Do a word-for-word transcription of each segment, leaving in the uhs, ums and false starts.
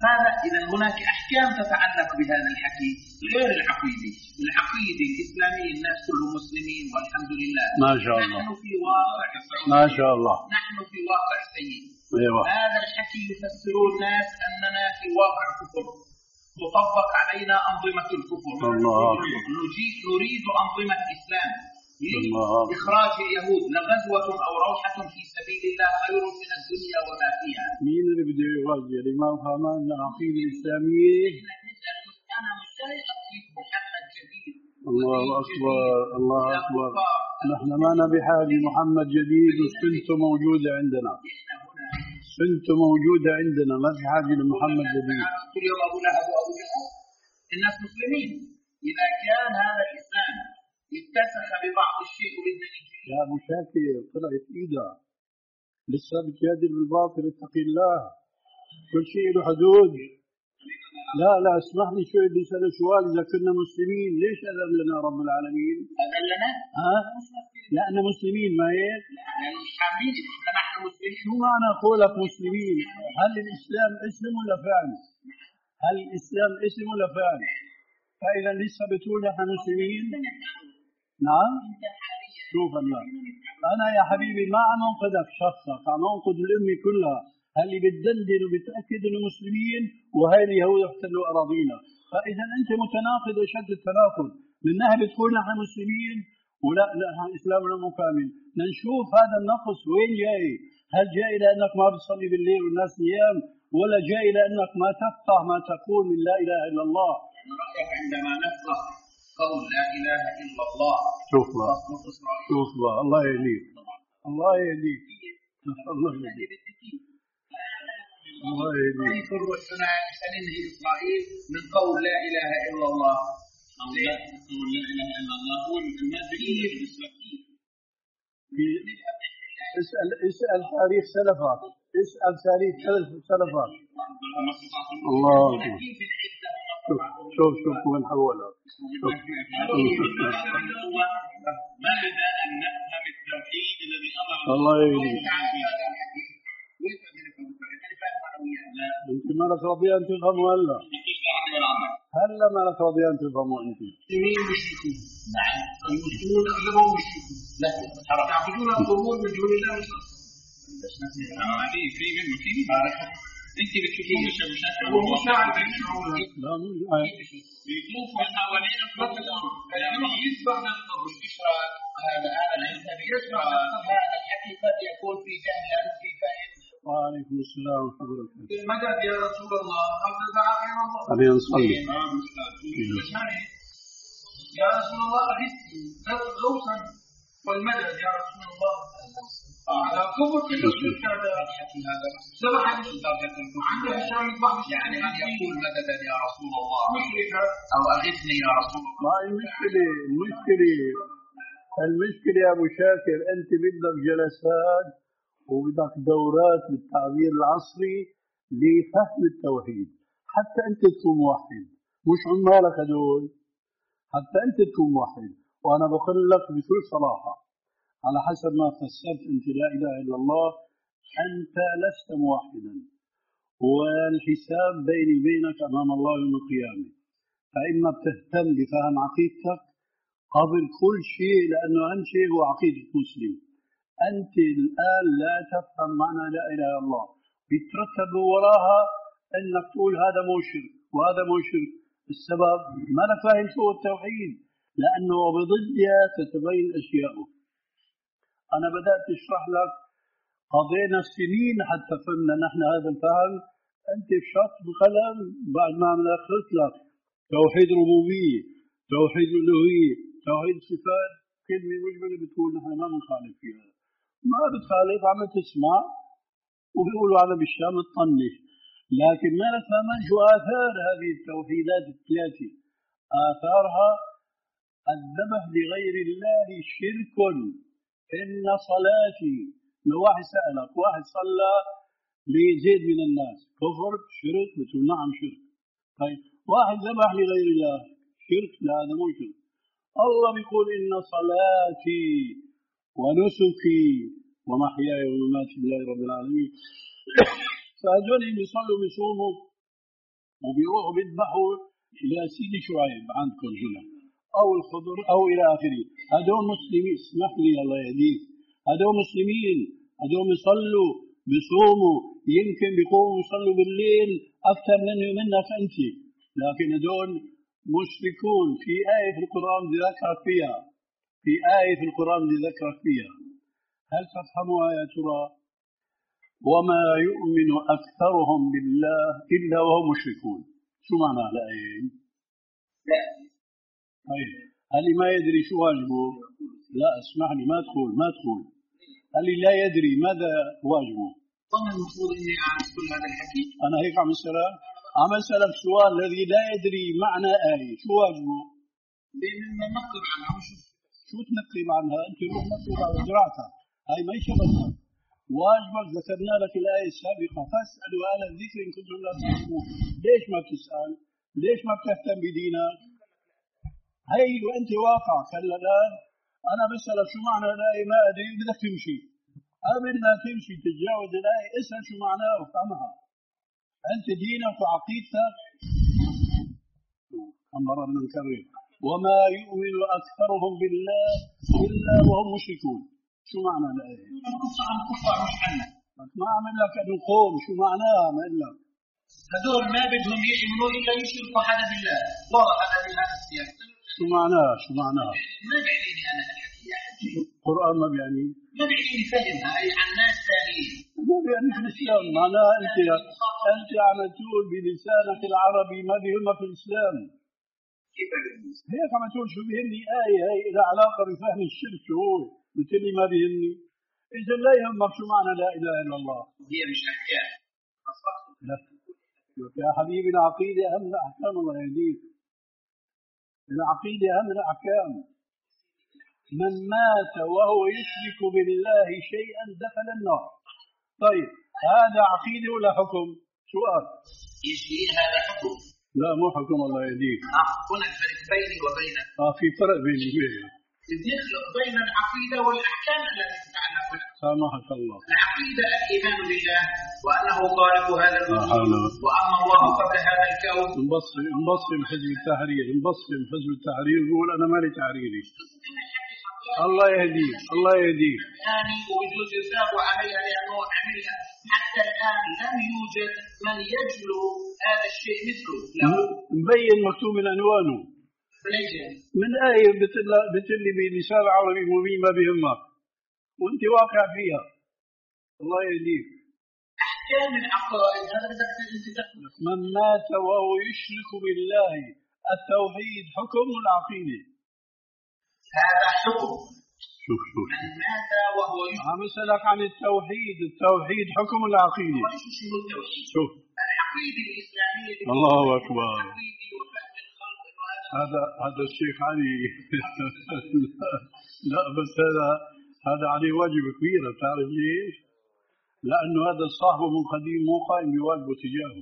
هذا إذا هناك أحكام تتعلق بهذا الحكي غير العقيدة. العقيدة الإسلامية الناس كلهم مسلمين والحمد لله. ما شاء الله. نحن في واقع ما شاء الله. نحن في واقع سيء. أيوة. هذا الحكي يفسر الناس أننا في واقع كفر، تطبق علينا أنظمة الكفر. الله. نريد أنظمة إسلام. إخراج اليهود لغزوة أو روحة في سبيل الله خير من الدنيا وما فيها. مين اللي بده يغزو؟ اللي ما فهمان العقيدة الإسلامية. أنا مش جاي أطيب محمد جديد. الله أكبر الله أكبر. نحن ما نبي حاجة محمد جديد وسنته موجودة عندنا. سنته موجودة عندنا ما في حاجة لمحمد جديد. كل يوم أبو لهب وأبو جهل الناس مسلمين. إذا كان هذا الإسلام اتسخ ببعض الشيء وبالدليل. يا أبو شاكر طلعت إيدها لسه بتجادل بالباطل. اتقي الله كل شيء له حدود. لا لا اسمح لي شوي بدي اسال سؤال. اذا كنا مسلمين ليش اذن لنا رب العالمين؟ اذن لنا؟ ها؟ لأننا مسلمين ما هيك؟ يعني مش حاملين نحن مسلمين. شو معنى قولك مسلمين؟ هل الاسلام اسم ولا فعل؟ هل الاسلام اسم ولا فعل؟ فاذا لسه بتقول نحن مسلمين؟ نعم؟ شوف الله انا يا حبيبي ما عم انقذك شخصك، عم انقذ الامه كلها. اللي بتدندن وبتأكد انه مسلمين وهي اليهود احتلوا اراضينا. فاذا انت متناقض اشد التناقض. من ناحيه بتقول نحن مسلمين ولا لا اسلامنا مكامل. نشوف هذا النقص وين جاي؟ هل جاي لانك ما بتصلي بالليل والناس نيام، ولا جاي لانك ما تفقه ما تقول من لا اله الا الله؟ عندما نفقه قول لا اله الا الله. شوف بقى شوف بقى الله يهديك الله يهديك الله يهديك الله يهديك. كيف سننهي إسرائيل من قول لا إله إلا الله؟ أو لا قول لا إله إلا الله هو المادية الإسلامية. اسأل اسأل تاريخ سلفك. اسأل تاريخ سلفك. الله شوف شوف شوف وين حولها. ماذا أن نفهم التوحيد الذي أمر الله يهديك. انت مالك رضيان تفهموا هلا؟ هلا مالك رضيان تفهموا انت؟ المسلمين مشركون. نعم المسلمون اغلبهم مشركون. لا تعبدون القبور من دون الله مش في في منه في انت بتشوفون مش مشاكل ومشاعر لا مو بيطوفوا حوالين القبر يعني يسبح للقبر يشرع هذا هذا الانسان يشرع هذا الحكي قد يكون في جهل في فهم. وعليكم السلام ورحمة الله وبركاته. المدد يا رسول الله هذا دعاء غير الله. خلينا نصلي. يا رسول الله أغثني غوثا والمدد يا رسول الله. على كفر في الشرك هذا سبح عنده هشام البحر يعني أن يقول مددا يا رسول الله مشركا أو أغثني يا رسول الله. ما المشكلة المشكلة المشكلة يا أبو شاكر أنت بدك جلسات وبدك دورات بالتعبير العصري لفهم التوحيد حتى أنت تكون موحد، مش عمالك هدول، حتى أنت تكون موحد. وأنا بقول لك بكل صراحة على حسب ما فسرت أنت لا إله إلا الله أنت لست موحدا، والحساب بيني وبينك أمام الله يوم القيامة. فإما بتهتم بفهم عقيدتك قبل كل شيء، لأنه أهم شيء هو عقيدة المسلم. أنت الآن لا تفهم معنى لا إله إلا الله، بيترتب وراها أنك تقول هذا مو شرك وهذا مو شرك. السبب ما أنا فاهم شو التوحيد، لأنه بضدها تتبين أشياءه. أنا بدأت أشرح لك قضينا سنين حتى فهمنا نحن هذا الفهم. أنت بشط بقلم بعد ما ملخص لك توحيد ربوبية، توحيد ألوهية، توحيد صفات، كلمة مجملة بتقول نحن ما بنخالف فيها. ما بتخالف، عم تسمع وبيقولوا على بالشام تطنش، لكن ما نفهم شو آثار هذه التوحيدات الثلاثة. آثارها الذبح لغير الله شرك. إن صلاتي، لو واحد سألك واحد صلى لزيد من الناس كفر شرك؟ بتقول نعم شرك. طيب واحد ذبح لغير الله شرك؟ لا هذا مو شرك. الله بيقول إن صلاتي ونسكي ومحياي ومماتي لله رب العالمين. فهذول بيصلوا بيصوموا وبيروحوا بيذبحوا إلى سيدي شعيب عندكم هنا أو الخضر أو إلى آخره. هذول مسلمين، اسمح لي الله يهديك، هذول مسلمين، هذول يصلوا بيصوموا، يمكن بيقوموا يصلوا بالليل أكثر منه ومنك أنت، لكن هذول مشركون. في آية في القرآن ذكرت فيها، في آية في القرآن ذكرت فيها، هل تفهمها يا ترى؟ وما يؤمن أكثرهم بالله إلا وهم مشركون. شو معنى الآية؟ طيب اللي ما يدري شو واجبه، لا اسمح لي، ما تقول ما تقول اللي لا يدري ماذا واجبه. طبعا المفروض اني اعرف كل هذا الحكي. انا هيك عم اسالك عم اسالك سؤال، الذي لا يدري معنى آية شو واجبه؟ بأننا نقرب عنها ونشوف. شو تنقب عنها؟ انت روح نقب على زراعتها، هاي ما شغلتك. واجبك ذكرنا لك الآية السابقة، فاسألوا أهل الذكر إن كنتم لا تعلمون. ليش ما بتسأل؟ ليش ما بتهتم بدينك؟ هي وانت واقع كلا الآن أنا بسألك شو معنى الآية ما أدري، بدك تمشي، قبل ما تمشي تتجاوز الآية اسأل شو معناها وفهمها. أنت دينك وعقيدتك مرة نكرر، وما يؤمن أكثرهم بالله إلا وهم مشركون. شو معنى الآية؟ الكفار عن الكفار مش عنا. ما عمل لك أن القوم شو معناها؟ ما إلا هذول ما بدهم يؤمنوا إلا يشركوا حدا بالله. واضح هذا بهذا السياق. شو معناها؟ شو معناها؟ ما بيعنيني أنا الحكي يا حجي. القرآن ما بيعني؟ ما بيعنيني فهمها أي عن ناس ثانيين. ما بيعني في الإسلام، معناها أنت أنت عم تقول بلسانك العربي ما بيهمك في الإسلام. كيف هيك عم تقول شو بيهمني آية هي لها علاقة بفهم الشرك شو هو، قلت لي ما بيهمني. إذا لا يهمك شو معنى لا إله إلا الله؟ هي مش أحكام. لا يا حبيبي العقيدة أهم من الأحكام، الله يهديك. العقيدة أهم من الأحكام. من مات وهو يشرك بالله شيئا دخل النار. طيب هذا عقيدة ولا حكم؟ سؤال. يجي هذا حكم. لا مو حكم، الله يهديك. آه هناك فرق بيني وبينك. آه في فرق بيني وبينك. نخلط بين العقيدة والأحكام التي تتعلق بها. سامحك الله. العقيدة الإيمان بالله وأنه خالق هذا الوجود آه وأن الله قبل هذا الكون. نبصم نبصم حزب التحرير، نبصم حزب التحرير يقول أنا مالي تحريري. الله يهديك الله يهديك. الآن وبجوز يساق عليها لأنه عملها حتى الآن لم يوجد من يجلو هذا الشيء مثله. مبين مكتوب من عنوانه. من آية بتلي بلسان عربي مبين ما بيهمك وانت واقع فيها. الله يهديك. أحكام العقائد هذا بدك تتذكر. من مات وهو يشرك بالله، التوحيد حكم العقيدة. هذا حكم. شوف شوف من مات وهو يشرك. عم اسألك عن التوحيد، التوحيد حكم العقيدة. شو التوحيد؟ شوف العقيدة الإسلامية. الله أكبر. هذا هذا الشيخ علي لا بس هذا هذا عليه واجب كبير، تعرف ليش؟ لأنه هذا صاحبه من قديم مو قائم بواجبه تجاهه.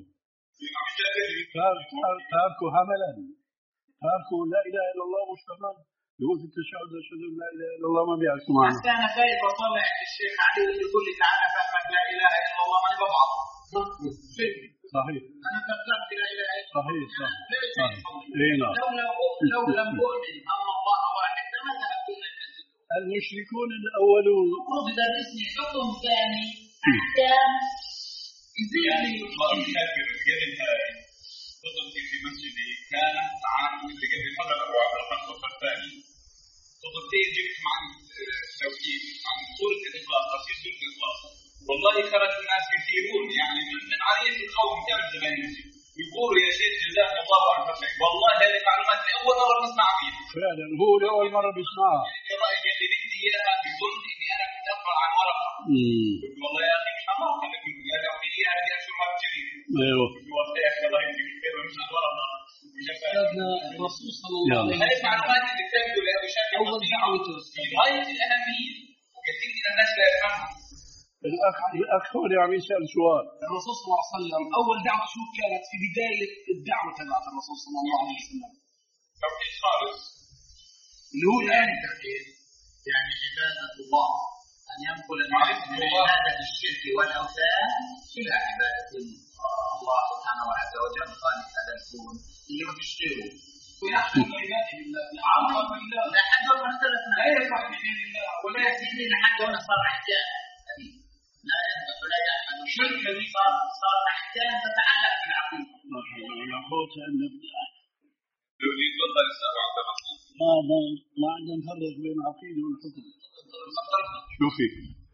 تاركه هملا، تاركه لا إله إلا الله مشتغل يقول في التشهد أشهد أن لا إله إلا الله ما بيعرف معنى. حتى أنا خايف أطلع الشيخ علي يقول لي تعالى فهمك لا إله إلا الله ما ببعض. صحيح. أنا فهمت لا إله إلا الله. صحيح صح. صحيح. إيه نعم. لو لو لم أؤمن أن الله واحد لما ذهبت إلى المسجد. المشركون الأولون. المفروض يدرسني حكم ثاني أحكام يعني يطلق الكافر قبل خطبتي في مسجدي كانت عن مثل قبل هذا الأبواب الخمسة الثاني. خطبتي جبت عن التوحيد عن سورة الإخلاص، تفسير سورة الإخلاص. والله خرج الناس كثيرون يعني من من عرية القوم كانوا زمان المسجد يقولوا يا شيخ جزاك الله عن فتحك، والله هذه معلومات أول مرة نسمع فيها. فعلا هو لأول مرة بيسمعها. رأيك اللي بدي إياها بظن إني أنا كنت أقرأ عن ورقة. قلت والله يا أخي مش حرام أنا كنت قاعد أعطي إياها بدي أشوفها بجريدة. أيوه. والله يا أخي الله يجزيك خير مش عن ورقة. سيدنا الرسول صلى الله عليه وسلم. هذه معلومات اللي بتبدو لأبو شاكر أول دعوته في غاية الأهمية وكثير من الناس لا يفهمها. الأخ الأخ هو عم يسأل سؤال. الرسول صلى الله عليه وسلم أول دعوة شو كانت في بداية الدعوة تبعت الرسول صلى الله عليه وسلم؟ توحيد خالص. اللي هو الآن التوحيد يعني عبادة الله، أن ينقل الناس من عبادة الشرك والأوثان إلى عبادة الله. الله سبحانه وعز وجل خالق هذا الكون اللي ما فيش غيره. ويحكم العباد بالله عظم بالله لا حد ما اختلفنا لا يفعل بدين الله ولا يسير لحد ما صار احكام. لا يثبت ولا يحمد الشرك الذي صار صار احكام تتعلق بالعقيده. على قوة أن نبدأ. يتفضل السؤال عبد الرحمن. ما ما عندنا نفرق بين العقيدة والحكم. شوفي.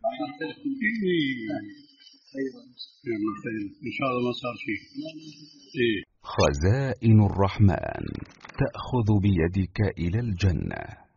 ايوه يلا خير إن شاء الله ما صار شيء. إيه. خزائن الرحمن تأخذ بيدك إلى الجنة.